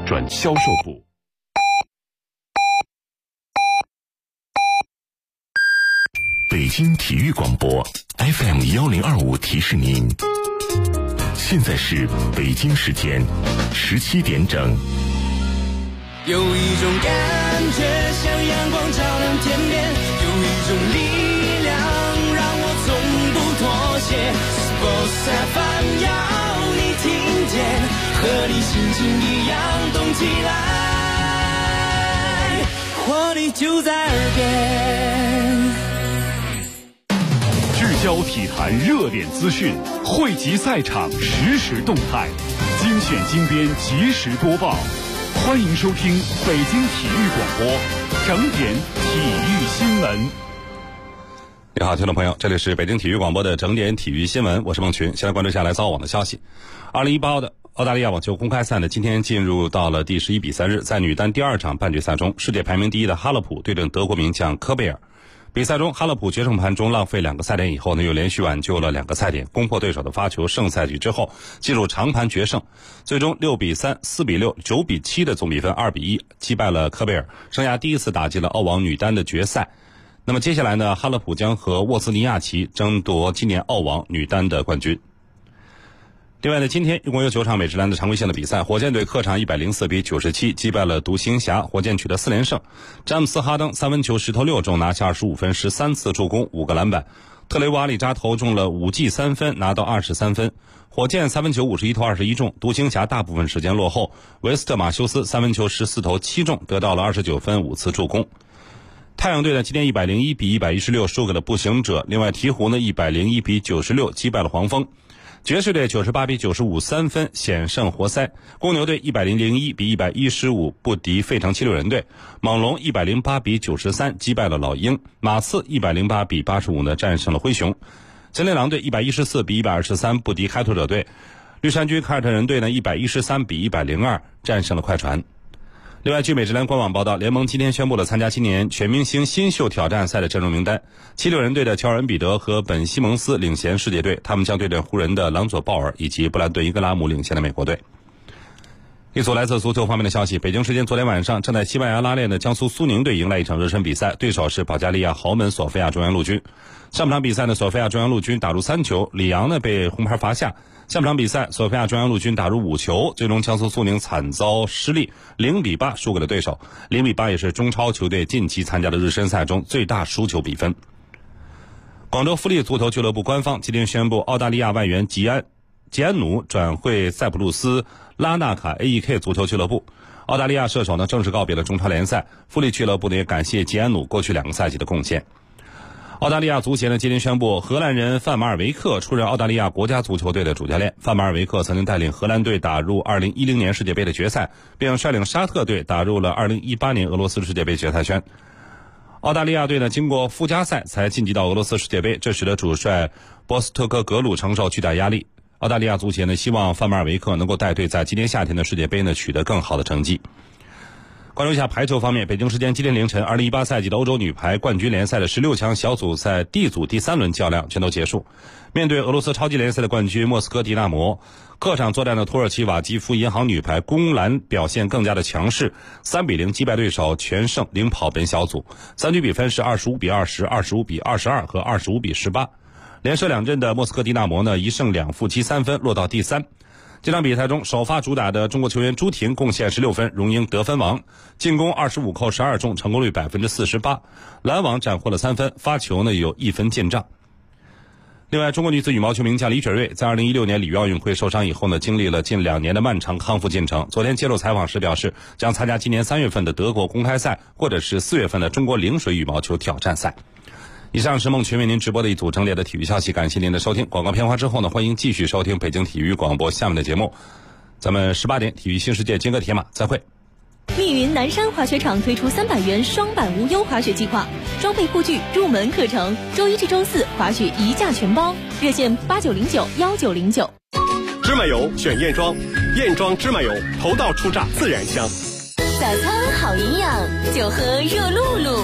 转销售部。北京体育广播 FM1025提示您，现在是北京时间17点整。 有一种感觉像阳光照亮天边，有一种力量让我从不妥协。Sports FM 要你听见，和你心情一样动起来，活力就在耳边。 聚焦体坛热点资讯，汇集赛场实时动态，精选精编及时播报。欢迎收听北京体育广播整点体育新闻。 你好，听众朋友，这里是北京体育广播的整点体育新闻，我是孟群。先来关注一下来自澳网的消息。2018的澳大利亚网球公开赛呢，今天进入到了第11比赛日，在女单第2场半决赛中，世界排名第1的哈勒普对阵德国名将科贝尔。比赛中，哈勒普决胜盘中浪费2个赛点以后呢，又连续挽救了2个赛点，攻破对手的发球胜赛局之后，进入长盘决胜，最终6比3、4比6、9比7的总比分2比1击败了科贝尔，生涯第一次打进了澳网女单的决赛。那么接下来呢，哈勒普将和沃兹尼亚奇争夺今年澳网女单的冠军。另外呢，今天一共有9场美职篮的常规性的比赛，火箭队客场104比97击败了独行侠，火箭取得4连胜。詹姆斯哈登3分球10投6中，拿下25分，13次助攻，5个篮板。特雷瓦里扎投中了5记3分，拿到23分。火箭3分球51投21中，独行侠大部分时间落后。维斯特马修斯3分球14投7中，得到了29分，5次助攻。太阳队呢，今天101比116输给了步行者。另外，鹈鹕呢101比96击败了黄蜂。爵士队98比95 3分险胜活塞。公牛队101比115不敌费城76人队。猛龙108比93击败了老鹰。马刺108比85呢战胜了灰熊。金链狼队114比123不敌开拓者队。绿衫军凯尔特人队呢113比102战胜了快船。另外，据美职篮官网报道，联盟今天宣布了参加今年全明星新秀挑战赛的阵容名单。76人队的乔尔恩·彼得和本·西蒙斯领衔世界队，他们将对阵湖人的朗佐·鲍尔以及布兰顿·伊格拉姆领衔的美国队。一组来自足球方面的消息，北京时间昨天晚上，正在西班牙拉练的江苏苏宁队迎来一场热身比赛，对手是保加利亚豪门索菲亚中央陆军。上半场比赛呢，索菲亚中央陆军打入3球，里昂呢被红牌罚下。下半场比赛，索菲亚中央陆军打入5球，最终江苏苏宁惨遭失利，0比8输给了对手。0比8也是中超球队近期参加的热身赛中最大输球比分。广州富力足球俱乐部官方今天宣布，澳大利亚外援吉安努转会塞浦路斯拉纳卡 AEK 足球俱乐部。澳大利亚射手呢正式告别了中超联赛，富力俱乐部呢也感谢吉安努过去2个赛季的贡献。澳大利亚足协呢今天宣布，荷兰人范马尔维克出任澳大利亚国家足球队的主教练。范马尔维克曾经带领荷兰队打入2010年世界杯的决赛，并率领沙特队打入了2018年俄罗斯世界杯决赛圈。澳大利亚队呢经过附加赛才晋级到俄罗斯世界杯，这使得主帅波斯特科格鲁承受巨大压力。澳大利亚足协呢希望范马尔维克能够带队在今年夏天的世界杯呢取得更好的成绩。关注一下排球方面，北京时间今天凌晨，2018赛季的欧洲女排冠军联赛的16强小组赛 D 组第3轮较量全都结束。面对俄罗斯超级联赛的冠军莫斯科迪纳摩，客场作战的土耳其瓦基夫银行女排攻篮表现更加的强势，3比0击败对手，全胜领跑本小组。3局比分是25比20、25比22和25比18。连射2阵的莫斯科迪纳摩呢，1胜2负积3分，落到第3。这场比赛中，首发主打的中国球员朱婷贡献16分，荣膺得分王，进攻25扣12中，成功率48%，拦网斩获了3分，发球呢有1分进账。另外，中国女子羽毛球名将李雪芮在2016年里约奥运会受伤以后呢，经历了近2年的漫长康复进程。昨天接受采访时表示，将参加今年3月份的德国公开赛，或者是4月份的中国陵水羽毛球挑战赛。以上是孟群为您直播的一组整点的体育消息，感谢您的收听。广告片花之后呢，欢迎继续收听北京体育广播下面的节目。咱们18点体育新世界金戈铁马再会。 密云南山滑雪场推出300元双板无忧滑雪计划，装备护具入门课程，周1至周4滑雪一价全包，热线89091909。 芝麻油选燕庄，燕庄芝麻油头道出榨自然香。 早餐好营养，就喝热露露。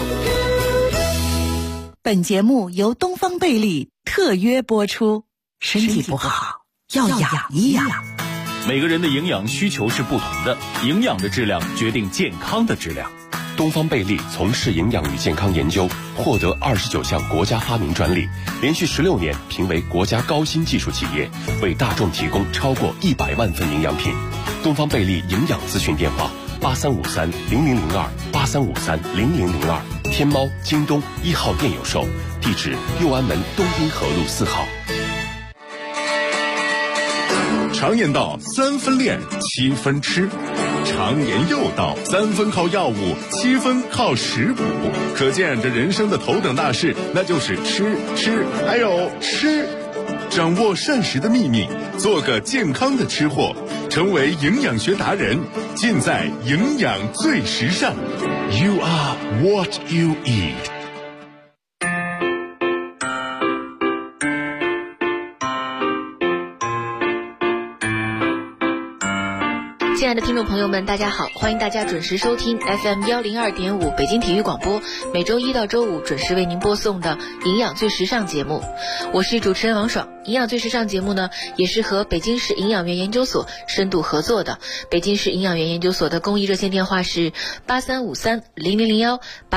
本节目由东方贝利特约播出，身体不好要养一养。 每个人的营养需求是不同的，营养的质量决定健康的质量。 东方贝利从事营养与健康研究，获得29项国家发明专利，连续16年评为国家高新技术企业，为大众提供超过100万份营养品。东方贝利营养咨询电话8353-0002，8353-0002，天猫、京东1号店有售，地址六安门东滨河路4号。 常言道3分练7分吃，常言又道3分靠药物7分靠食补，可见这人生的头等大事那就是吃还有吃。掌握膳食的秘密，做个健康的吃货，成为营养学达人，尽在营养最时尚。 You are what you eat。 亲爱的听众朋友们，大家好，欢迎大家准时收听 FM 102.5北京体育广播，每周一到周五准时为您播送的营养最时尚节目，我是主持人王爽。营养最时尚节目呢，也是和北京市营养院研究所深度合作的。北京市营养院研究所的公益热线电话是8353-0001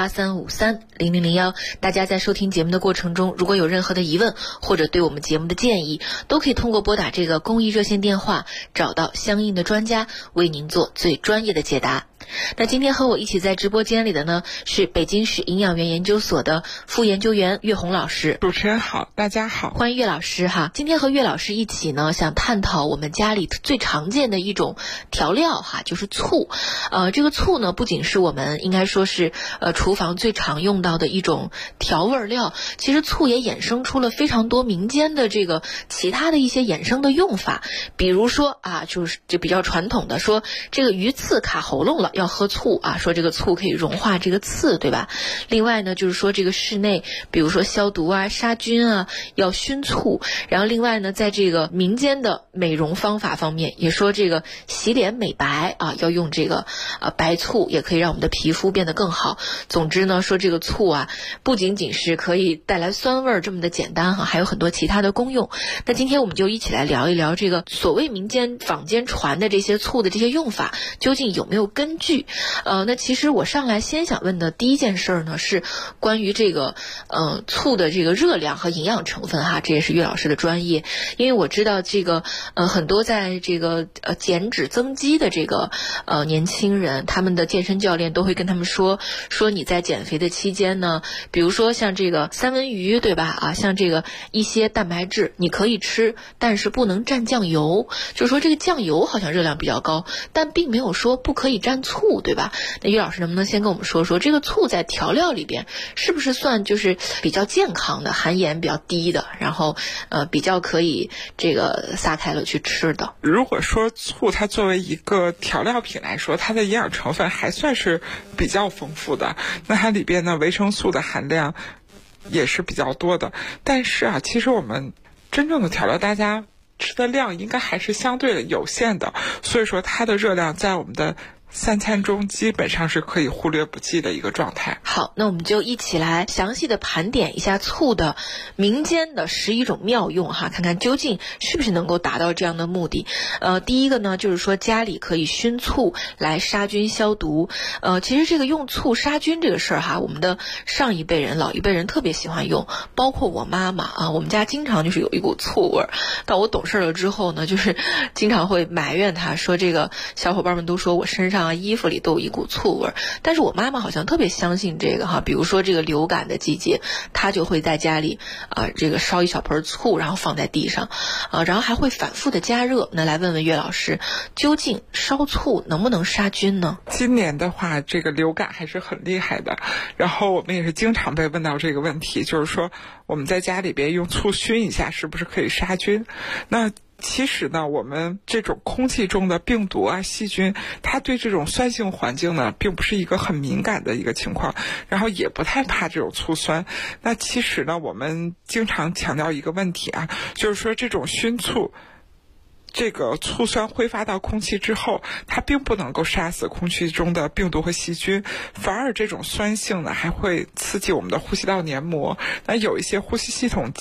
8353-0001。大家在收听节目的过程中，如果有任何的疑问或者对我们节目的建议，都可以通过拨打这个公益热线电话，找到相应的专家为您做最专业的解答。那今天和我一起在直播间里的呢，是北京市营养院研究所的副研究员岳红老师。 主持人好，大家好， 欢迎岳老师哈。今天和岳老师一起呢，想探讨我们家里最常见的一种调料哈，就是醋。这个醋呢，不仅是我们应该说是厨房最常用到的一种调味料，其实醋也衍生出了非常多民间的这个其他的一些衍生的用法。比如说啊，就比较传统的说，这个鱼刺卡喉咙了，要喝醋啊，说这个醋可以融化这个刺，对吧？另外呢，就是说这个室内，比如说消毒啊、杀菌啊，要熏醋。然后另外呢，在这个民间的美容方法方面，也说这个洗脸美白啊，要用这个白醋，也可以让我们的皮肤变得更好。总之呢，说这个醋啊，不仅仅是可以带来酸味这么的简单哈，还有很多其他的功用。那今天我们就一起来聊一聊这个所谓民间坊间传的这些醋的这些用法，究竟有没有根据？那其实我上来先想问的第一件事呢，是关于这个醋的这个热量和营养成分哈，这也是岳老师的专业。因为我知道这个很多在这个减脂增肌的这个年轻人，他们的健身教练都会跟他们说你在减肥的期间呢，比如说像这个三文鱼对吧啊，像这个一些蛋白质你可以吃，但是不能蘸酱油。就是说这个酱油好像热量比较高，但并没有说不可以蘸醋，对吧？那岳老师能不能先跟我们说说这个醋在调料里边是不是算就是比较健康的，含盐比较低的，然后比较可以这个撒开了去吃的？ 如果说醋它作为一个调料品来说，它的营养成分还算是比较丰富的，那它里边呢维生素的含量也是比较多的。但是啊，其实我们真正的调料大家吃的量应该还是相对有限的，所以说它的热量在我们的3餐中基本上是可以忽略不计的一个状态。 好，那我们就一起来详细的盘点一下醋的民间的11种妙用哈，看看究竟是不是能够达到这样的目的。第一个呢，就是说家里可以熏醋来杀菌消毒。其实这个用醋杀菌这个事儿哈，我们的上一辈人、老一辈人特别喜欢用，包括我妈妈啊，我们家经常就是有一股醋味儿。到我懂事了之后呢，就是经常会埋怨她说，这个小伙伴们都说我身上衣服里都有一股醋味儿，但是我妈妈好像特别相信这个哈，比如说这个流感的季节，她就会在家里这个烧一小盆醋，然后放在地上然后还会反复的加热。那来问问岳老师，究竟烧醋能不能杀菌呢？ 今年的话，这个流感还是很厉害的，然后我们也是经常被问到这个问题，就是说我们在家里边用醋熏一下是不是可以杀菌？那其实呢，我们这种空气中的病毒啊、细菌，它对这种酸性环境呢，并不是一个很敏感的一个情况，然后也不太怕这种醋酸。那其实呢，我们经常强调一个问题啊，就是说这种熏醋，这个醋酸挥发到空气之后，它并不能够杀死空气中的病毒和细菌，反而这种酸性呢，还会刺激我们的呼吸道黏膜。那有一些呼吸系统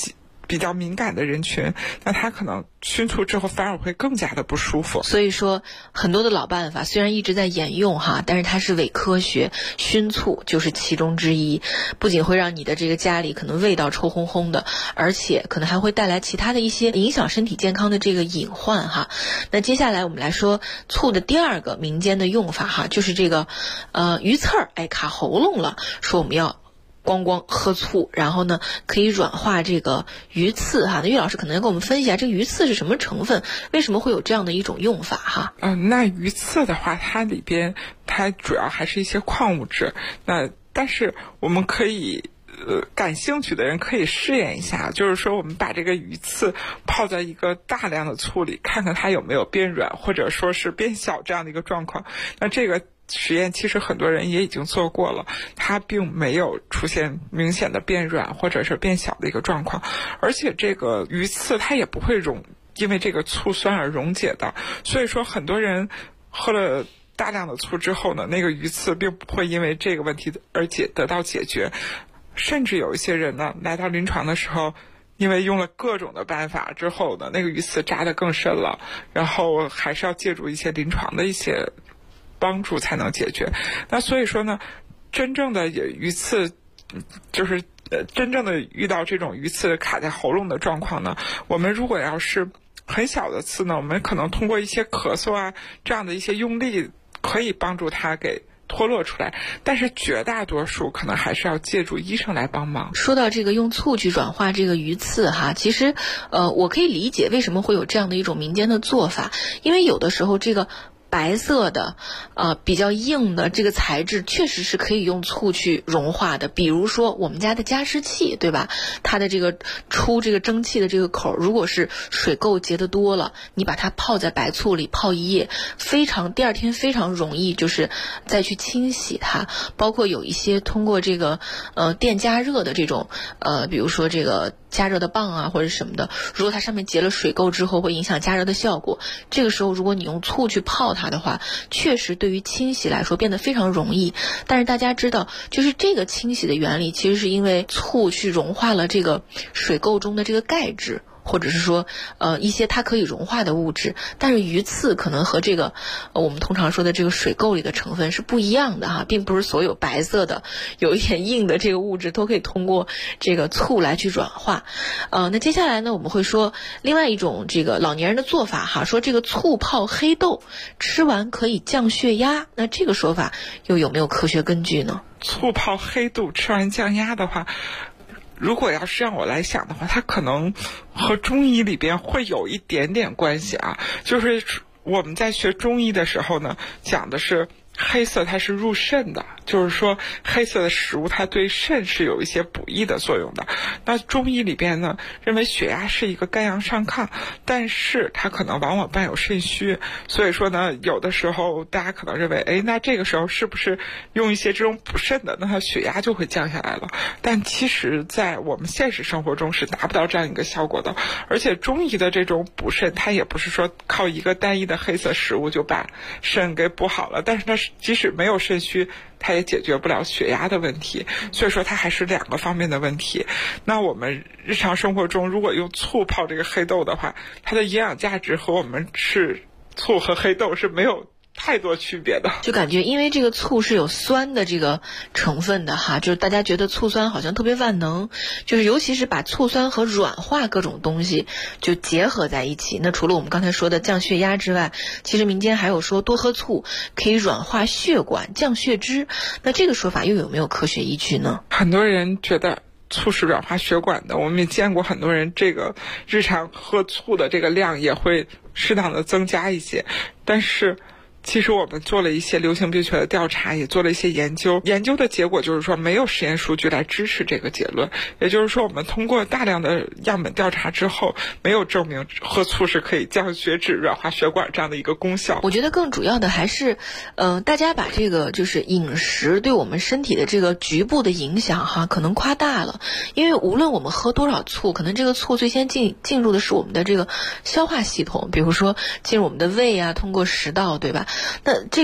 比较敏感的人群，那他可能熏醋之后反而会更加的不舒服。 所以说很多的老办法虽然一直在沿用哈，但是它是伪科学，熏醋就是其中之一，不仅会让你的这个家里可能味道臭烘烘的，而且可能还会带来其他的一些影响身体健康的这个隐患哈。那接下来我们来说醋的第二个民间的用法哈，就是这个鱼刺儿卡喉咙了，说我们要光喝醋，然后呢可以软化这个鱼刺哈。那岳老师可能要给我们分析一下这个鱼刺是什么成分，为什么会有这样的一种用法哈？ 那鱼刺的话，它里边它主要还是一些矿物质。但是我们可以感兴趣的人可以试验一下，就是说我们把这个鱼刺泡在一个大量的醋里，看看它有没有变软或者说是变小这样的一个状况。那这个实验其实很多人也已经做过了，它并没有出现明显的变软或者是变小的一个状况，而且这个鱼刺它也不会因为这个醋酸而溶解的。所以说很多人喝了大量的醋之后呢，那个鱼刺并不会因为这个问题而得到解决，甚至有一些人呢来到临床的时候，因为用了各种的办法之后呢，那个鱼刺扎得更深了，然后还是要借助一些临床的一些帮助才能解决。那所以说呢，真正的鱼刺就是真正的遇到这种鱼刺卡在喉咙的状况呢，我们如果要是很小的刺呢，我们可能通过一些咳嗽啊这样的一些用力可以帮助它给脱落出来，但是绝大多数可能还是要借助医生来帮忙。 说到这个用醋去软化这个鱼刺哈，其实我可以理解为什么会有这样的一种民间的做法，因为有的时候这个白色的比较硬的这个材质确实是可以用醋去融化的，比如说我们家的加湿器对吧，它的这个出这个蒸汽的这个口，如果是水垢结得多了，你把它泡在白醋里泡一夜，第二天非常容易就是再去清洗它。包括有一些通过这个电加热的这种比如说这个加热的棒啊或者什么的，如果它上面结了水垢之后会影响加热的效果，这个时候如果你用醋去泡它的话，确实对于清洗来说变得非常容易。但是大家知道，就是这个清洗的原理其实是因为醋去融化了这个水垢中的这个钙质，或者是说一些它可以融化的物质，但是鱼刺可能和这个我们通常说的这个水垢里的成分是不一样的哈，并不是所有白色的有一点硬的这个物质都可以通过这个醋来去软化。那接下来呢，我们会说另外一种这个老年人的做法哈，说这个醋泡黑豆吃完可以降血压，那这个说法又有没有科学根据呢？ 醋泡黑豆吃完降压的话，如果要是让我来想的话，它可能和中医里边会有一点点关系啊。就是我们在学中医的时候呢，讲的是黑色它是入肾的，就是说黑色的食物它对肾是有一些补益的作用的。那中医里边呢，认为血压是一个肝阳上亢，但是它可能往往伴有肾虚，所以说呢，有的时候大家可能认为，那这个时候是不是用一些这种补肾的，那它血压就会降下来了。但其实在我们现实生活中是达不到这样一个效果的。而且中医的这种补肾，它也不是说靠一个单一的黑色食物就把肾给补好了，但是它即使没有肾虚，它也解决不了血压的问题，所以说它还是两个方面的问题。那我们日常生活中如果用醋泡这个黑豆的话，它的营养价值和我们吃醋和黑豆是没有太多区别的。 就感觉因为这个醋是有酸的这个成分的哈，就是大家觉得醋酸好像特别万能，就是尤其是把醋酸和软化各种东西就结合在一起。那除了我们刚才说的降血压之外，其实民间还有说多喝醋可以软化血管降血脂，那这个说法又有没有科学依据呢？ 很多人觉得醋是软化血管的，我们也见过很多人这个日常喝醋的这个量也会适当的增加一些，但是其实我们做了一些流行病学的调查，也做了一些研究的结果就是说没有实验数据来支持这个结论。也就是说我们通过大量的样本调查之后，没有证明喝醋是可以降血脂软化血管这样的一个功效。 我觉得更主要的还是大家把这个就是饮食对我们身体的这个局部的影响哈可能夸大了。因为无论我们喝多少醋，可能这个醋最先进入的是我们的这个消化系统，比如说进入我们的胃啊，通过食道对吧，那这个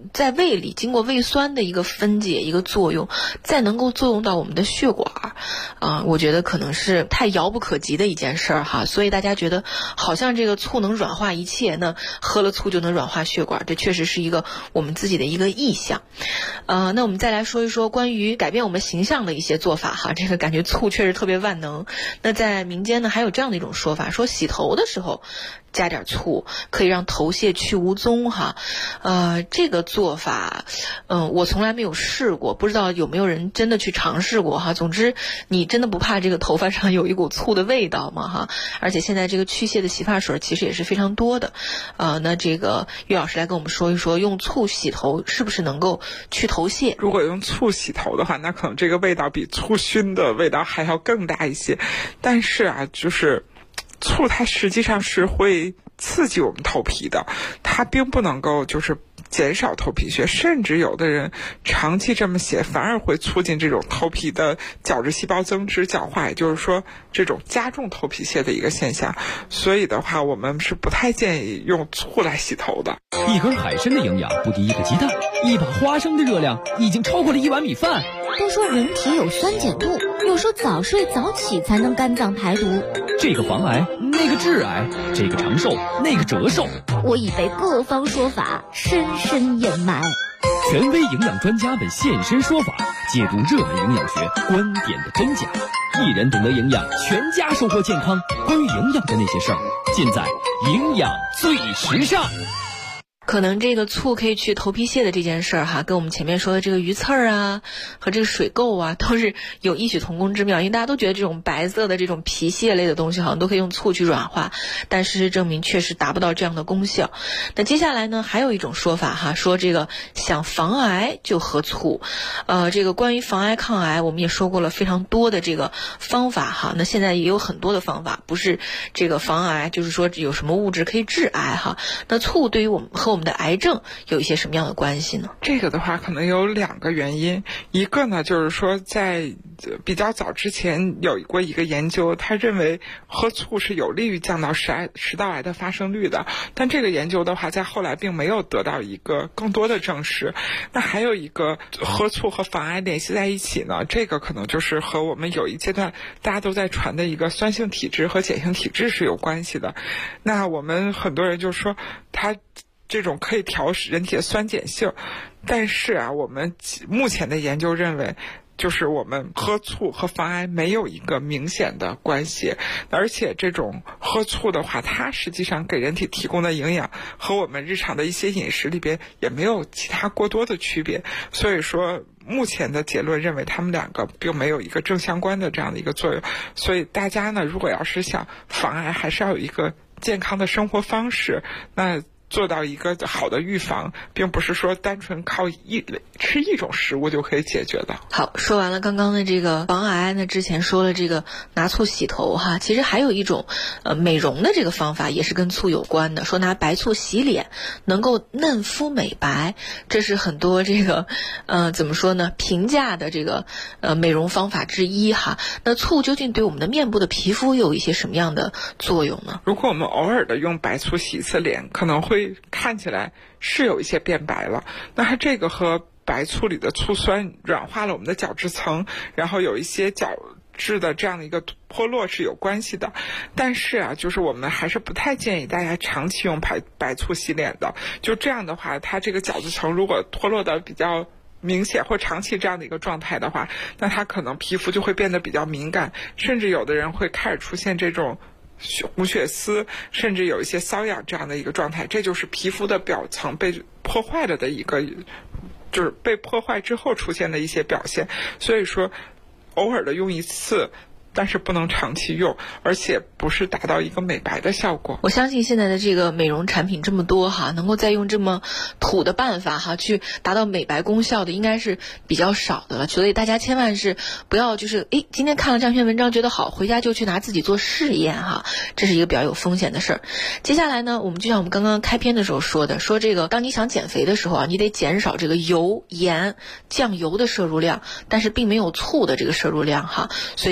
在胃里经过胃酸的一个分解一个作用，再能够作用到我们的血管我觉得可能是太遥不可及的一件事儿哈。所以大家觉得好像这个醋能软化一切，那喝了醋就能软化血管，这确实是一个我们自己的一个意向。那我们再来说一说关于改变我们形象的一些做法哈。这个感觉醋确实特别万能。那在民间呢还有这样的一种说法，说洗头的时候加点醋可以让头屑去无踪哈。这个做法我从来没有试过，不知道有没有人真的去尝试过哈。总之你真的不怕这个头发上有一股醋的味道吗哈？而且现在这个去屑的洗发水其实也是非常多的。那这个岳老师来跟我们说一说，用醋洗头是不是能够去头屑？ 如果用醋洗头的话，那可能这个味道比醋熏的味道还要更大一些。但是就是醋它实际上是会刺激我们头皮的，它并不能够就是减少头皮屑，甚至有的人长期这么写反而会促进这种头皮的角质细胞增殖角化，也就是说这种加重头皮屑的一个现象。所以的话我们是不太建议用醋来洗头的。 一根海参的营养不敌一个鸡蛋，一把花生的热量已经超过了1碗米饭。 都说人体有酸碱度，有时候早睡早起才能肝脏排毒。 这个防癌，那个致癌，这个长寿，那个折寿。 我已被各方说法深深掩埋。 权威营养专家们现身说法，解读热门营养学观点的真假。一人懂得营养，全家收获健康。关于营养的那些事儿，尽在营养最时尚。 可能这个醋可以去头皮屑的这件事儿哈，跟我们前面说的这个鱼刺儿和这个水垢都是有异曲同工之妙。因为大家都觉得这种白色的这种皮屑类的东西好像都可以用醋去软化，但事实证明确实达不到这样的功效。那接下来呢还有一种说法哈，说这个想防癌就喝醋。这个关于防癌抗癌我们也说过了非常多的这个方法哈。那现在也有很多的方法，不是这个防癌就是说有什么物质可以致癌哈。那醋对于我们和我们的癌症有一些什么样的关系呢？ 这个的话可能有2个原因。一个呢就是说在比较早之前有过一个研究，他认为喝醋是有利于降到食道癌的发生率的，但这个研究的话在后来并没有得到一个更多的证实。那还有一个喝醋和防癌联系在一起呢，这个可能就是和我们有一阶段大家都在传的一个酸性体质和碱性体质是有关系的。那我们很多人就说它这种可以调人体的酸碱性，但是我们目前的研究认为就是我们喝醋和防癌没有一个明显的关系，而且这种喝醋的话它实际上给人体提供的营养和我们日常的一些饮食里边也没有其他过多的区别。所以说目前的结论认为他们2个并没有一个正相关的这样的一个作用。所以大家呢如果要是想防癌，还是要有一个健康的生活方式，那做到一个好的预防，并不是说单纯靠吃一种食物就可以解决的。 好，说完了刚刚的这个防癌，那之前说了这个拿醋洗头哈，其实还有一种美容的这个方法也是跟醋有关的，说拿白醋洗脸能够嫩肤美白，这是很多这个怎么说呢平价的这个美容方法之一哈。那醋究竟对我们的面部的皮肤有一些什么样的作用呢？ 如果我们偶尔的用白醋洗一次脸，可能会看起来是有一些变白了，那它这个和白醋里的醋酸软化了我们的角质层，然后有一些角质的这样的一个脱落是有关系的。但是就是我们还是不太建议大家长期用白醋洗脸的。就这样的话，它这个角质层如果脱落的比较明显或长期这样的一个状态的话，那它可能皮肤就会变得比较敏感，甚至有的人会开始出现这种红血丝，甚至有一些瘙痒这样的一个状态。这就是皮肤的表层被破坏了的一个，就是被破坏之后出现的一些表现。所以说偶尔的用一次，但是不能长期用，而且不是达到一个美白的效果。 我相信现在的这个美容产品这么多哈，能够再用这么土的办法哈去达到美白功效的应该是比较少的了。所以大家千万是不要就是今天看了这篇文章觉得好，回家就去拿自己做试验哈，这是一个比较有风险的事儿。接下来呢，我们就像我们刚刚开篇的时候说的，说这个当你想减肥的时候你得减少这个油、盐、酱油的摄入量，但是并没有醋的这个摄入量哈。所以就有人说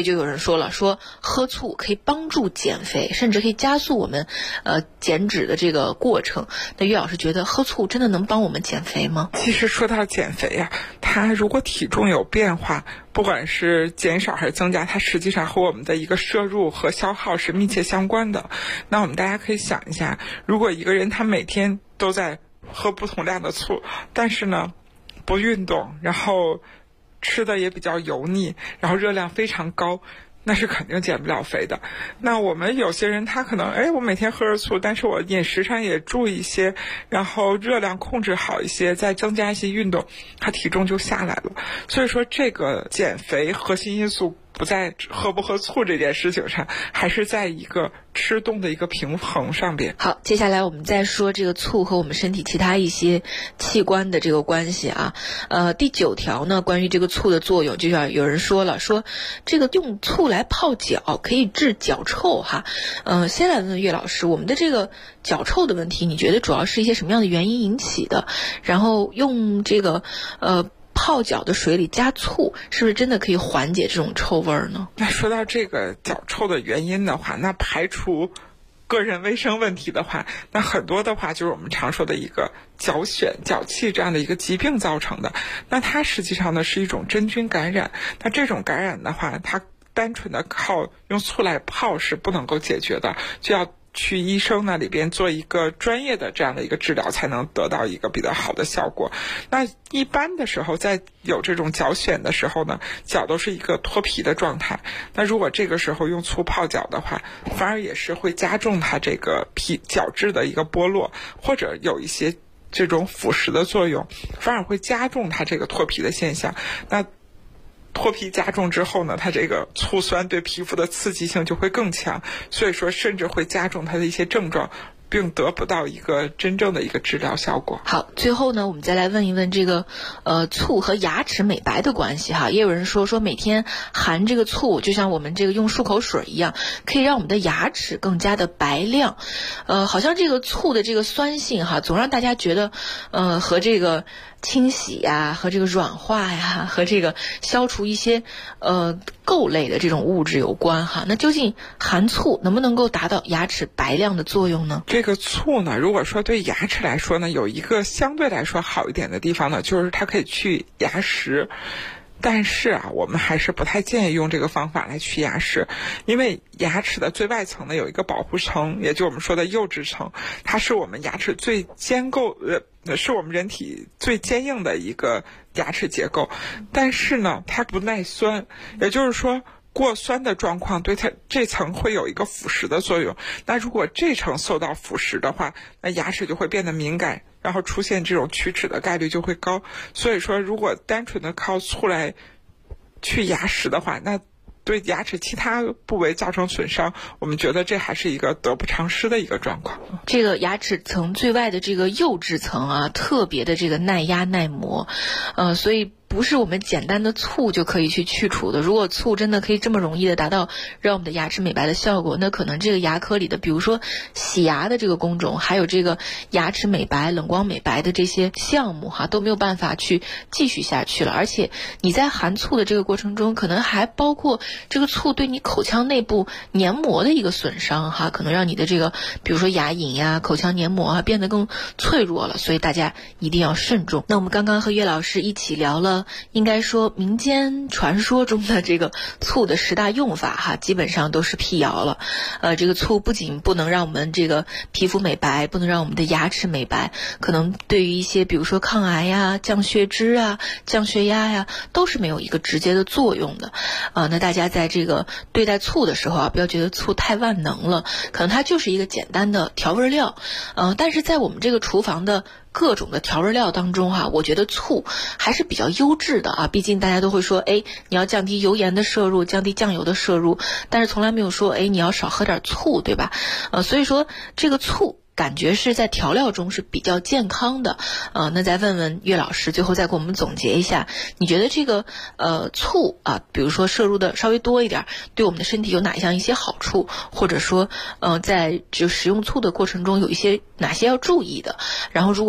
说了，说喝醋可以帮助减肥，甚至可以加速我们减脂的这个过程。那岳老师觉得喝醋真的能帮我们减肥吗？ 其实说到减肥呀，它如果体重有变化，不管是减少还是增加，它实际上和我们的一个摄入和消耗是密切相关的。那我们大家可以想一下，如果一个人他每天都在喝不同量的醋，但是呢不运动，然后吃的也比较油腻，然后热量非常高，那是肯定减不了肥的。那我们有些人他可能我每天喝着醋，但是我饮食上也注意一些，然后热量控制好一些，再增加一些运动，他体重就下来了。所以说这个减肥核心因素不在喝不喝醋这件事情上，还是在一个吃动的一个平衡上边。 好，接下来我们再说这个醋和我们身体其他一些器官的这个关系啊。第9条呢，关于这个醋的作用，就像有人说了，说这个用醋来泡脚可以治脚臭哈。先来问问岳老师，我们的这个脚臭的问题，你觉得主要是一些什么样的原因引起的？然后用这个泡脚的水里加醋，是不是真的可以缓解这种臭味呢？ 那说到这个脚臭的原因的话，那排除个人卫生问题的话，那很多的话就是我们常说的一个脚癣、脚气这样的一个疾病造成的。那它实际上呢是一种真菌感染。那这种感染的话，它单纯的靠用醋来泡是不能够解决的，就要去医生那里边做一个专业的这样的一个治疗，才能得到一个比较好的效果。那一般的时候，在有这种脚癣的时候呢，脚都是一个脱皮的状态。那如果这个时候用醋泡脚的话，反而也是会加重它这个角质的一个剥落，或者有一些这种腐蚀的作用，反而会加重它这个脱皮的现象。那脱皮加重之后呢，它这个醋酸对皮肤的刺激性就会更强，所以说甚至会加重它的一些症状，并得不到一个真正的一个治疗效果。 好，最后呢，我们再来问一问这个醋和牙齿美白的关系哈。也有人说每天含这个醋，就像我们这个用漱口水一样，可以让我们的牙齿更加的白亮。好像这个醋的这个酸性哈，总让大家觉得和这个清洗呀，和这个软化呀，和这个消除一些垢类的这种物质有关哈。那究竟含醋能不能够达到牙齿白亮的作用呢？ 这个醋呢，如果说对牙齿来说呢，有一个相对来说好一点的地方呢，就是它可以去牙石。但是啊，我们还是不太建议用这个方法来去牙石，因为牙齿的最外层呢有一个保护层，也就我们说的釉质层，它是我们牙齿最是我们人体最坚硬的一个牙齿结构。但是呢，它不耐酸，也就是说过酸的状况对它这层会有一个腐蚀的作用。那如果这层受到腐蚀的话，那牙齿就会变得敏感，然后出现这种龋齿的概率就会高。所以说如果单纯的靠醋来去牙石的话，那对牙齿其他部位造成损伤，我们觉得这还是一个得不偿失的一个状况。 这个牙齿层最外的这个釉质层啊，特别的这个耐压耐磨，所以不是我们简单的醋就可以去去除的。如果醋真的可以这么容易的达到让我们的牙齿美白的效果，那可能这个牙科里的比如说洗牙的这个工种，还有这个牙齿美白、冷光美白的这些项目哈，都没有办法去继续下去了。而且你在含醋的这个过程中，可能还包括这个醋对你口腔内部黏膜的一个损伤哈，可能让你的这个比如说牙龈呀、口腔黏膜啊变得更脆弱了，所以大家一定要慎重。那我们刚刚和岳老师一起聊了应该说民间传说中的这个醋的10大用法哈，基本上都是辟谣了。这个醋不仅不能让我们这个皮肤美白，不能让我们的牙齿美白，可能对于一些比如说抗癌呀、降血脂啊、降血压呀，都是没有一个直接的作用的。那大家在这个对待醋的时候啊，不要觉得醋太万能了，可能它就是一个简单的调味料。但是在我们这个厨房的各种的调味料当中哈，我觉得醋还是比较优质的啊。毕竟大家都会说，你要降低油盐的摄入，降低酱油的摄入，但是从来没有说，你要少喝点醋，对吧？所以说这个醋感觉是在调料中是比较健康的。那再问问岳老师，最后再给我们总结一下，你觉得这个醋啊，比如说摄入的稍微多一点，对我们的身体有哪样一些好处，或者说在就使用醋的过程中有一些哪些要注意的？然后如果是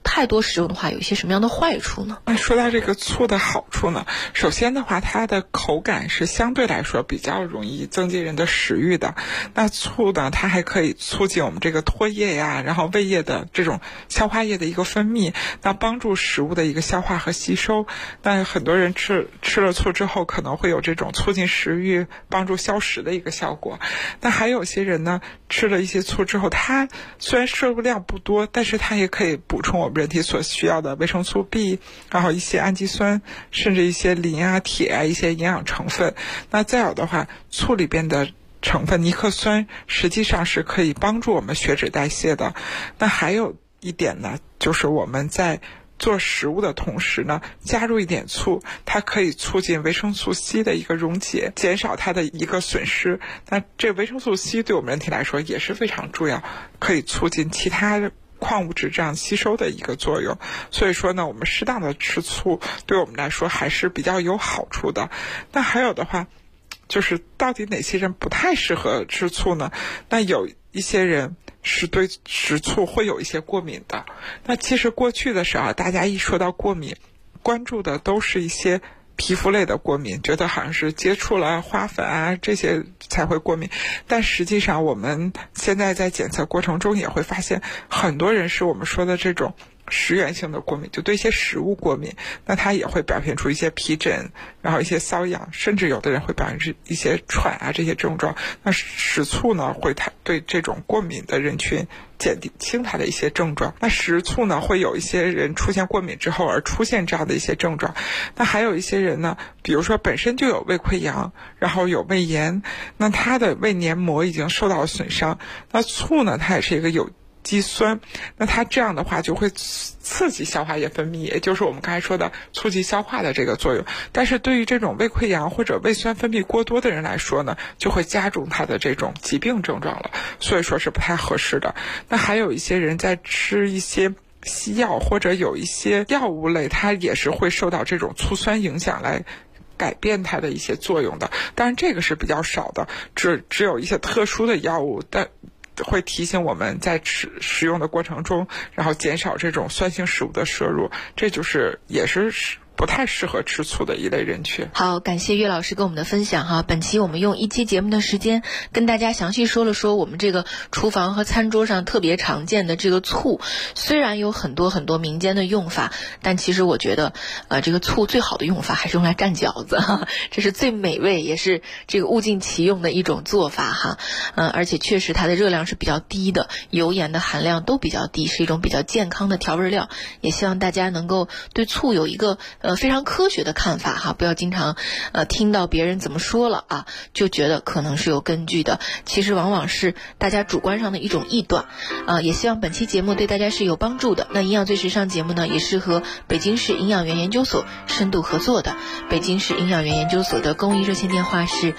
太多食用的话，有一些什么样的坏处呢？ 说到这个醋的好处呢，首先的话，它的口感是相对来说比较容易增进人的食欲的。那醋呢，它还可以促进我们这个唾液呀，然后胃液的这种消化液的一个分泌，那帮助食物的一个消化和吸收。那很多人吃了醋之后，可能会有这种促进食欲、帮助消食的一个效果。那还有些人呢，吃了一些醋之后，它虽然摄入量不多，但是它也可以补充我们人体所需要的维生素 B， 然后一些氨基酸，甚至一些磷啊、铁啊一些营养成分。那再有的话，醋里边的成分尼克酸实际上是可以帮助我们血脂代谢的。那还有一点呢，就是我们在做食物的同时呢，加入一点醋，它可以促进维生素 C 的一个溶解，减少它的一个损失。那这维生素 C 对我们人体来说也是非常重要，可以促进其他矿物质这样吸收的一个作用。所以说呢，我们适当的吃醋对我们来说还是比较有好处的。那还有的话，就是到底哪些人不太适合吃醋呢？那有一些人是对食醋会有一些过敏的。那其实过去的时候，大家一说到过敏，关注的都是一些皮肤类的过敏，觉得好像是接触了花粉啊这些才会过敏。但实际上我们现在在检测过程中也会发现，很多人是我们说的这种食源性的过敏，就对一些食物过敏，那它也会表现出一些皮疹，然后一些瘙痒，甚至有的人会表现出一些喘啊这些症状。那食醋呢，会对这种过敏的人群减轻它的一些症状。那食醋呢，会有一些人出现过敏之后而出现这样的一些症状。那还有一些人呢，比如说本身就有胃溃疡，然后有胃炎，那他的胃黏膜已经受到了损伤。那醋呢，它也是一个有肌酸，那它这样的话就会刺激消化液分泌，也就是我们刚才说的促进消化的这个作用。但是对于这种胃溃疡或者胃酸分泌过多的人来说呢，就会加重它的这种疾病症状了，所以说是不太合适的。那还有一些人在吃一些西药或者有一些药物类，它也是会受到这种醋酸影响来改变它的一些作用的。当然这个是比较少的，只有一些特殊的药物，但会提醒我们在食用的过程中，然后减少这种酸性食物的摄入，这就是也是不太适合吃醋的一类人群。 好，感谢岳老师跟我们的分享哈。本期我们用一期节目的时间跟大家详细说了说我们这个厨房和餐桌上特别常见的这个醋。虽然有很多很多民间的用法，但其实我觉得这个醋最好的用法还是用来蘸饺子哈，这是最美味也是这个物尽其用的一种做法哈。而且确实它的热量是比较低的，油盐的含量都比较低，是一种比较健康的调味料。也希望大家能够对醋有一个非常科学的看法哈，不要经常听到别人怎么说了啊，就觉得可能是有根据的，其实往往是大家主观上的一种臆断也希望本期节目对大家是有帮助的。那营养最时尚节目呢，也是和北京市营养员研究所深度合作的。北京市营养员研究所的公益热线电话是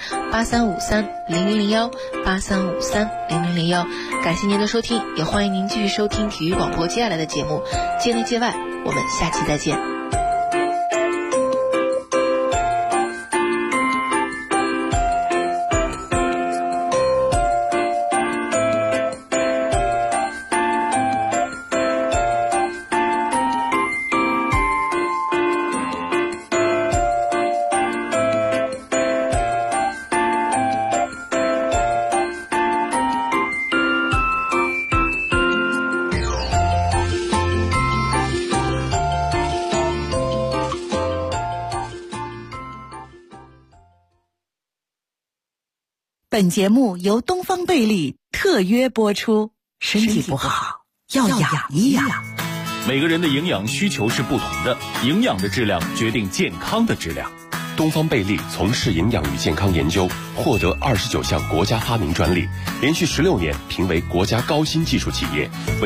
83530001 83530001。感谢您的收听，也欢迎您继续收听体育广播接下来的节目界内界外，我们下期再见。 本节目由东方贝利特约播出。身体不好要养一养。 每个人的营养需求是不同的，营养的质量决定健康的质量。 东方贝利从事营养与健康研究，获得29项国家发明专利，连续16年评为国家高新技术企业。